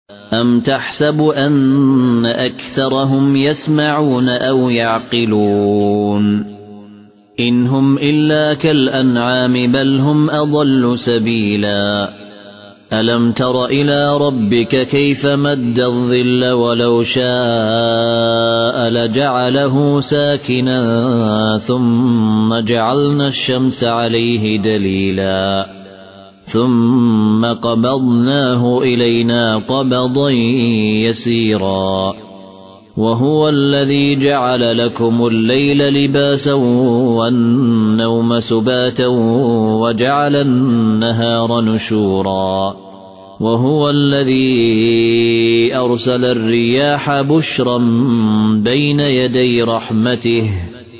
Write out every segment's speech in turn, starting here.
أَمْ تَحْسَبُ أَنَّ أَكْثَرَهُمْ يَسْمَعُونَ أَوْ يَعْقِلُونَ إِنْ هُمْ إِلَّا كَالْأَنْعَامِ بَلْ هُمْ أَضَلُّ سَبِيلًا أَلَمْ تَرَ إِلَى رَبِّكَ كَيْفَ مَدَّ الظِّلَّ وَلَوْ شَاءَ لَجَعَلَهُ سَاكِنًا ثُمَّ جَعَلْنَا الشَّمْسَ عَلَيْهِ دَلِيلًا ثُمَّ قَبَضْنَاهُ إِلَيْنَا قَبْضًا يَسِيرًا وَهُوَ الَّذِي جَعَلَ لَكُمُ اللَّيْلَ لِبَاسًا وَالنَّوْمَ سُبَاتًا وَجَعَلَ النَّهَارَ نُشُورًا وَهُوَ الَّذِي أَرْسَلَ الرِّيَاحَ بُشْرًا بَيْنَ يَدَيْ رَحْمَتِهِ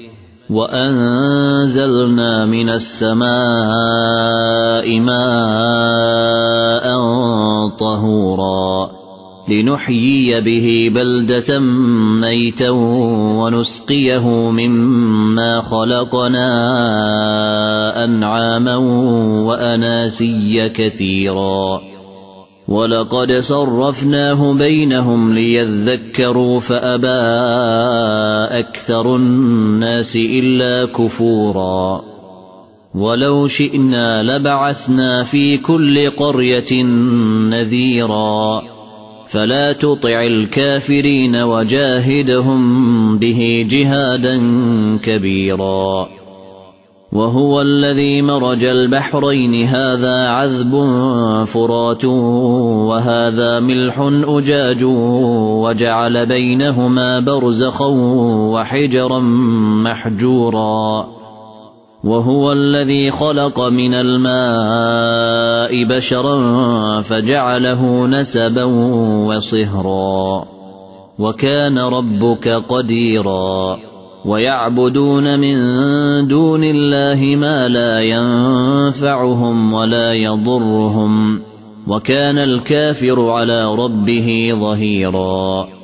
وَأَنزَلْنَا مِنَ السَّمَاءِ مَاءً طَهُورًا لِنُحْيِيَ بِهِ بَلْدَةً مَيْتًا وَنُسْقِيَهُ مِمَّا خَلَقْنَا أَنْعَامًا وَأَنَاسِيَّ كَثِيرًا وَلَقَدْ صَرَّفْنَاهُ بَيْنَهُمْ لِيَذَّكَّرُوا فَأَبَى أَكْثَرُ النَّاسِ إِلَّا كُفُورًا وَلَوْ شِئْنَا لَبَعَثْنَا فِي كُلِّ قَرْيَةٍ نَذِيرًا فَلَا تُطِعِ الْكَافِرِينَ وَجَاهِدْهُم بِهِ جِهَادًا كَبِيرًا وَهُوَ الَّذِي مَرَجَ الْبَحْرَيْنِ هَذَا عَذْبٌ فُرَاتٌ وَهَذَا مِلْحٌ أُجَاجٌ وَجَعَلَ بَيْنَهُمَا بَرْزَخًا وَحِجْرًا مَحْجُورًا وَهُوَ الَّذِي خَلَقَ مِنَ الْمَاءِ بَشَرًا فَجَعَلَهُ نَسَبًا وَصِهْرًا وَكَانَ رَبُّكَ قَدِيرًا وَيَعْبُدُونَ مِن دُونِ اللَّهِ مَا لَا يَنفَعُهُمْ وَلَا يَضُرُّهُمْ وَكَانَ الْكَافِرُ عَلَى رَبِّهِ ظَهِيرًا